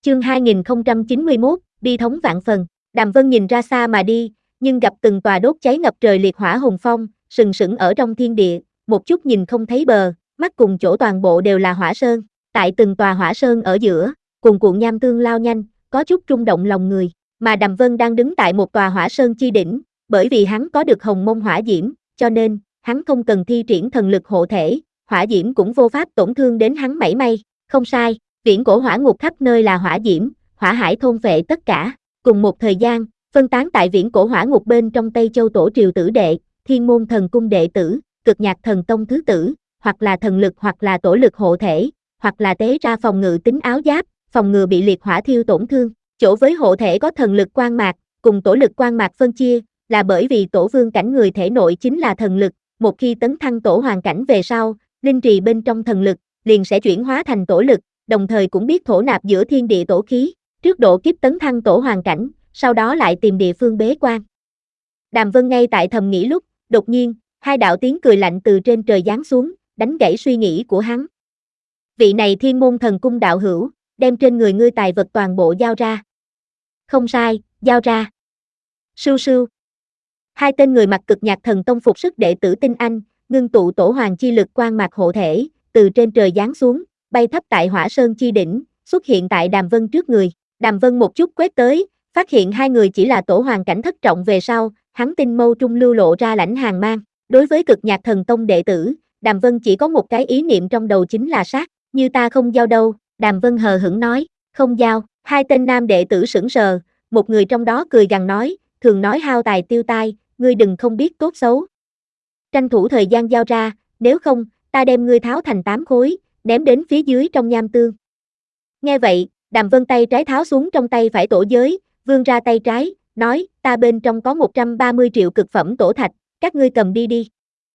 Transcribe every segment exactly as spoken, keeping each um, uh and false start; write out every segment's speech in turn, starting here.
Chương hai nghìn không trăm chín mươi mốt, bi thống vạn phần. Đàm Vân nhìn ra xa mà đi, nhưng gặp từng tòa đốt cháy ngập trời liệt hỏa hùng phong, sừng sững ở trong thiên địa, một chút nhìn không thấy bờ, mắt cùng chỗ toàn bộ đều là hỏa sơn. Tại từng tòa hỏa sơn ở giữa, cuồn cuộn nham tương lao nhanh, có chút rung động lòng người, mà Đàm Vân đang đứng tại một tòa hỏa sơn chi đỉnh, bởi vì hắn có được hồng mông hỏa diễm, cho nên, hắn không cần thi triển thần lực hộ thể, hỏa diễm cũng vô pháp tổn thương đến hắn mảy may. Không sai, viễn cổ hỏa ngục khắp nơi là hỏa diễm, hỏa hải thôn phệ tất cả. Cùng một thời gian, phân tán tại viễn cổ hỏa ngục bên trong Tây Châu tổ triều tử đệ, thiên môn thần cung đệ tử, cực nhạc thần tông thứ tử, hoặc là thần lực hoặc là tổ lực hộ thể, hoặc là tế ra phòng ngự tính áo giáp, phòng ngừa bị liệt hỏa thiêu tổn thương. Chỗ với hộ thể có thần lực quang mạc, cùng tổ lực quang mạc phân chia, là bởi vì tổ vương cảnh người thể nội chính là thần lực, một khi tấn thăng tổ hoàng cảnh về sau, linh trì bên trong thần lực, liền sẽ chuyển hóa thành tổ lực, đồng thời cũng biết thổ nạp giữa thiên địa tổ khí, trước độ kiếp tấn thăng tổ hoàng cảnh, sau đó lại tìm địa phương bế quan. Đàm Vân ngay tại thầm nghĩ lúc, đột nhiên, hai đạo tiếng cười lạnh từ trên trời giáng xuống, đánh gãy suy nghĩ của hắn. Vị này thiên môn thần cung đạo hữu, đem trên người ngươi tài vật toàn bộ giao ra. Không sai, giao ra. Sưu sưu. Hai tên người mặc cực nhạc thần tông phục sức đệ tử tinh anh, ngưng tụ tổ hoàng chi lực quang mạc hộ thể, từ trên trời giáng xuống, bay thấp tại hỏa sơn chi đỉnh, xuất hiện tại Đàm Vân trước người. Đàm Vân một chút quét tới, phát hiện hai người chỉ là tổ hoàng cảnh thất trọng về sau, hắn tinh mâu trung lưu lộ ra lãnh hàng mang. Đối với cực nhạc thần tông đệ tử, Đàm Vân chỉ có một cái ý niệm trong đầu chính là sát, như ta không giao đâu, Đàm Vân hờ hững nói, không giao. Hai tên nam đệ tử sững sờ, một người trong đó cười gằn nói, thường nói hao tài tiêu tai, ngươi đừng không biết tốt xấu. Tranh thủ thời gian giao ra, nếu không, ta đem ngươi tháo thành tám khối, ném đến phía dưới trong nham tương. Nghe vậy, Đàm Vân tay trái tháo xuống trong tay phải tổ giới, vươn ra tay trái, nói, ta bên trong có một trăm ba mươi triệu cực phẩm tổ thạch, các ngươi cầm đi đi.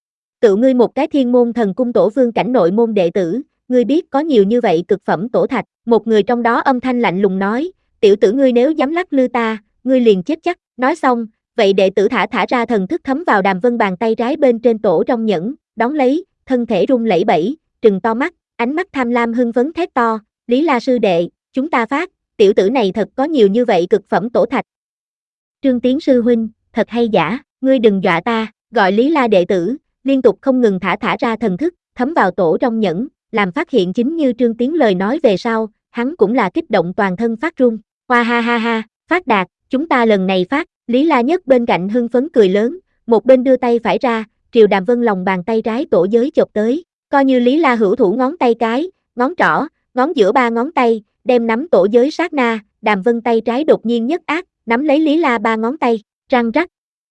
Tự ngươi một cái thiên môn thần cung tổ vương cảnh nội môn đệ tử, ngươi biết có nhiều như vậy cực phẩm tổ thạch, một người trong đó âm thanh lạnh lùng nói, tiểu tử ngươi nếu dám lắc lư ta, ngươi liền chết chắc. Nói xong, vậy đệ tử thả thả ra thần thức thấm vào Đàm Vân bàn tay trái bên trên tổ trong nhẫn, đón lấy, thân thể rung lẩy bẩy, trừng to mắt, ánh mắt tham lam hưng phấn thét to, Lý La sư đệ, chúng ta phát, tiểu tử này thật có nhiều như vậy cực phẩm tổ thạch. Trương Tiến sư huynh, thật hay giả, ngươi đừng dọa ta, gọi Lý La đệ tử, liên tục không ngừng thả thả ra thần thức, thấm vào tổ trong nhẫn, làm phát hiện chính như Trương Tiến lời nói về sau, hắn cũng là kích động toàn thân phát run, hoa ha ha ha, phát đạt, chúng ta lần này phát, Lý La nhất bên cạnh hưng phấn cười lớn, một bên đưa tay phải ra, triều Đàm Vân lòng bàn tay trái tổ giới chộp tới, coi như Lý La hữu thủ ngón tay cái, ngón trỏ, ngón giữa ba ngón tay, đem nắm tổ giới sát na, Đàm Vân tay trái đột nhiên nhất ác, nắm lấy Lý La ba ngón tay, răng rắc.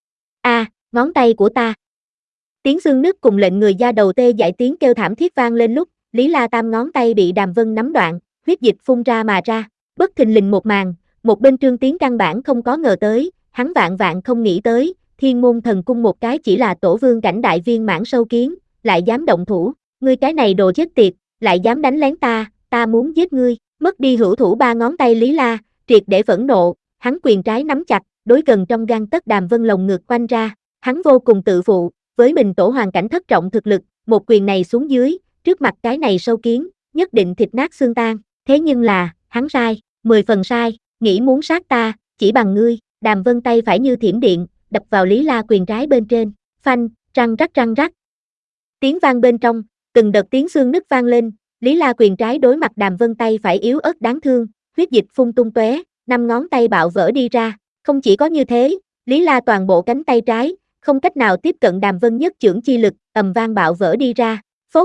A, à, ngón tay của ta. Tiếng xương nứt cùng lệnh người da đầu tê dại tiếng kêu thảm thiết vang lên lúc, Lý La tam ngón tay bị Đàm Vân nắm đoạn, huyết dịch phun ra mà ra, bất thình lình một màn, một bên Trương Tiến căn bản không có ngờ tới, hắn vạn vạn không nghĩ tới, thiên môn thần cung một cái chỉ là tổ vương cảnh đại viên mãn sâu kiến, lại dám động thủ, ngươi cái này đồ chết tiệt, lại dám đánh lén ta, ta muốn giết ngươi, mất đi hữu thủ ba ngón tay Lý La, triệt để phẫn nộ, hắn quyền trái nắm chặt, đối gần trong gang tấc Đàm Vân lồng ngực quanh ra, hắn vô cùng tự phụ, với mình tổ hoàng cảnh thất trọng thực lực, một quyền này xuống dưới, trước mặt cái này sâu kiến, nhất định thịt nát xương tan, thế nhưng là, hắn sai, mười phần sai, nghĩ muốn sát ta, chỉ bằng ngươi, Đàm Vân tay phải như thiểm điện, đập vào Lý La quyền trái bên trên, phanh, răng rắc răng rắc. Tiếng vang bên trong, từng đợt tiếng xương nứt vang lên, Lý La quyền trái đối mặt Đàm Vân tay phải yếu ớt đáng thương, huyết dịch phun tung tóe, năm ngón tay bạo vỡ đi ra, không chỉ có như thế, Lý La toàn bộ cánh tay trái, không cách nào tiếp cận Đàm Vân nhất chưởng chi lực, ầm vang bạo vỡ đi ra, phốt.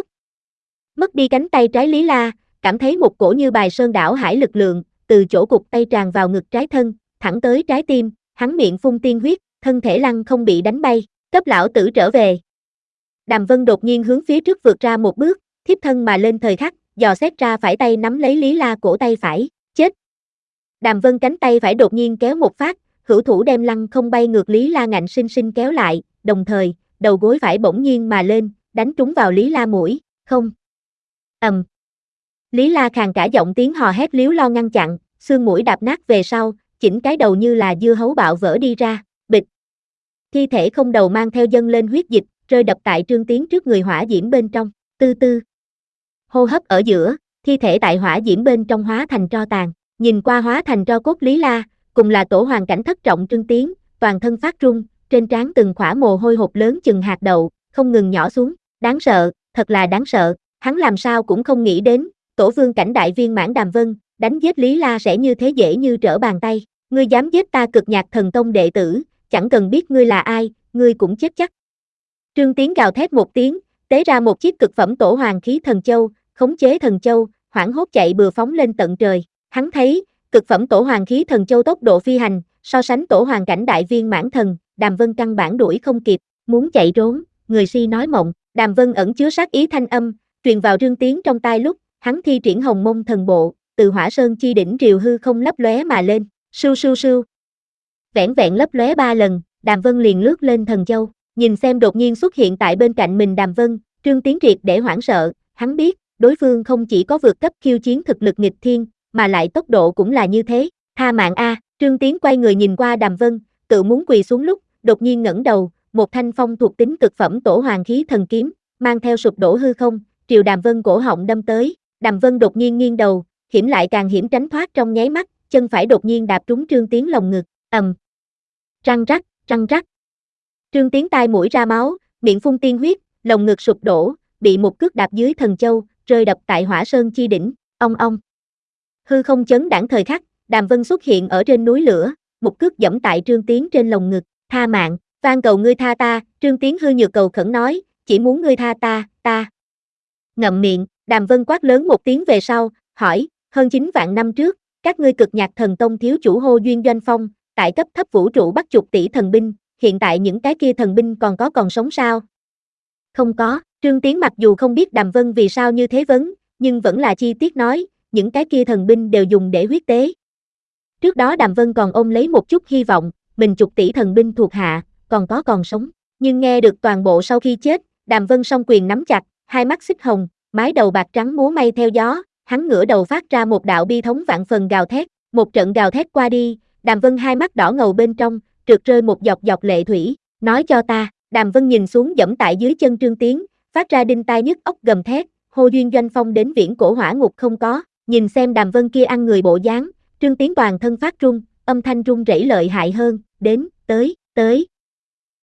Mất đi cánh tay trái Lý La, cảm thấy một cổ như bài sơn đảo hải lực lượng, từ chỗ cụt tay tràn vào ngực trái thân, thẳng tới trái tim, hắn miệng phun tiên huyết, thân thể lăn không bị đánh bay, cấp lão tử trở về. Đàm Vân đột nhiên hướng phía trước vượt ra một bước, thiếp thân mà lên thời khắc, dò xét ra phải tay nắm lấy Lý La cổ tay phải, chết. Đàm Vân cánh tay phải đột nhiên kéo một phát, hữu thủ đem lăn không bay ngược Lý La ngạnh sinh sinh kéo lại, đồng thời, đầu gối phải bỗng nhiên mà lên, đánh trúng vào Lý La mũi, không. Ầm. Um. Lý La khàn cả giọng tiếng hò hét líu lo ngăn chặn, xương mũi đạp nát về sau, chỉnh cái đầu như là dưa hấu bạo vỡ đi ra, bịch. Thi thể không đầu mang theo dâng lên huyết dịch, rơi đập tại Trương Tiến trước người hỏa diễm bên trong, tư tư. Hô hấp ở giữa, thi thể tại hỏa diễm bên trong hóa thành tro tàn, nhìn qua hóa thành tro cốt Lý La, cùng là tổ hoàng cảnh thất trọng Trương Tiến, toàn thân phát run, trên trán từng khỏa mồ hôi hột lớn chừng hạt đậu, không ngừng nhỏ xuống, đáng sợ, thật là đáng sợ, hắn làm sao cũng không nghĩ đến, tổ vương cảnh đại viên mãn Đàm Vân, đánh giết Lý La sẽ như thế dễ như trở bàn tay, ngươi dám giết ta Cực Nhạc Thần Tông đệ tử, chẳng cần biết ngươi là ai, ngươi cũng chết chắc. Trương Tiến gào thét một tiếng, tế ra một chiếc cực phẩm tổ hoàng khí thần châu, khống chế thần châu, hoảng hốt chạy bừa phóng lên tận trời. Hắn thấy, cực phẩm tổ hoàng khí thần châu tốc độ phi hành, so sánh tổ hoàng cảnh đại viên mãn thần, Đàm Vân căn bản đuổi không kịp, muốn chạy trốn, người si nói mộng. Đàm Vân ẩn chứa sát ý thanh âm, truyền vào Trương Tiến trong tai lúc, hắn thi triển Hồng Mông thần bộ, từ Hỏa Sơn chi đỉnh triều hư không lấp lóe mà lên, sưu sưu sưu. Vẻn vẹn lấp lóe ba lần, Đàm Vân liền lướt lên thần châu, nhìn xem đột nhiên xuất hiện tại bên cạnh mình Đàm Vân, Trương Tiến triệt để hoảng sợ, hắn biết, đối phương không chỉ có vượt cấp khiêu chiến thực lực nghịch thiên, mà lại tốc độ cũng là như thế, tha mạng a. Trương Tiến quay người nhìn qua Đàm Vân, tự muốn quỳ xuống lúc, đột nhiên ngẩng đầu, một thanh phong thuộc tính cực phẩm tổ hoàng khí thần kiếm, mang theo sụp đổ hư không, triều Đàm Vân cổ họng đâm tới, Đàm Vân đột nhiên nghiêng đầu, hiểm lại càng hiểm tránh thoát trong nháy mắt, chân phải đột nhiên đạp trúng Trương Tiến lồng ngực, ầm. Răng rắc, răng rắc. Trương Tiến tai mũi ra máu, miệng phun tiên huyết, lồng ngực sụp đổ, bị một cước đạp dưới thần châu, rơi đập tại Hỏa Sơn chi đỉnh, ong ong. Hư không chấn đãng thời khắc, Đàm Vân xuất hiện ở trên núi lửa, một cước giẫm tại Trương Tiến trên lồng ngực, tha mạng, van cầu ngươi tha ta, Trương Tiến hư nhược cầu khẩn nói, chỉ muốn ngươi tha ta, ta. Ngậm miệng, Đàm Vân quát lớn một tiếng về sau, hỏi, hơn chín vạn năm trước, các ngươi Cực Nhạc Thần Tông thiếu chủ hô duyên doanh phong, tại cấp thấp vũ trụ bắt chục tỷ thần binh, hiện tại những cái kia thần binh còn có còn sống sao? Không có, Trương Tiến mặc dù không biết Đàm Vân vì sao như thế vấn, nhưng vẫn là chi tiết nói, những cái kia thần binh đều dùng để huyết tế. Trước đó Đàm Vân còn ôm lấy một chút hy vọng, mình chục tỷ thần binh thuộc hạ, còn có còn sống, nhưng nghe được toàn bộ sau khi chết, Đàm Vân song quyền nắm chặt, hai mắt xích hồng, mái đầu bạc trắng múa may theo gió, hắn ngửa đầu phát ra một đạo bi thống vạn phần gào thét, một trận gào thét qua đi, Đàm Vân hai mắt đỏ ngầu bên trong, trượt rơi một giọt giọt lệ thủy, nói cho ta, Đàm Vân nhìn xuống giẫm tại dưới chân Trương Tiến, phát ra đinh tai nhức óc gầm thét, hô duyên doanh phong đến viễn cổ hỏa ngục không có, nhìn xem Đàm Vân kia ăn người bộ dáng, Trương Tiến toàn thân phát run, âm thanh run rẩy lợi hại hơn, đến, tới, tới.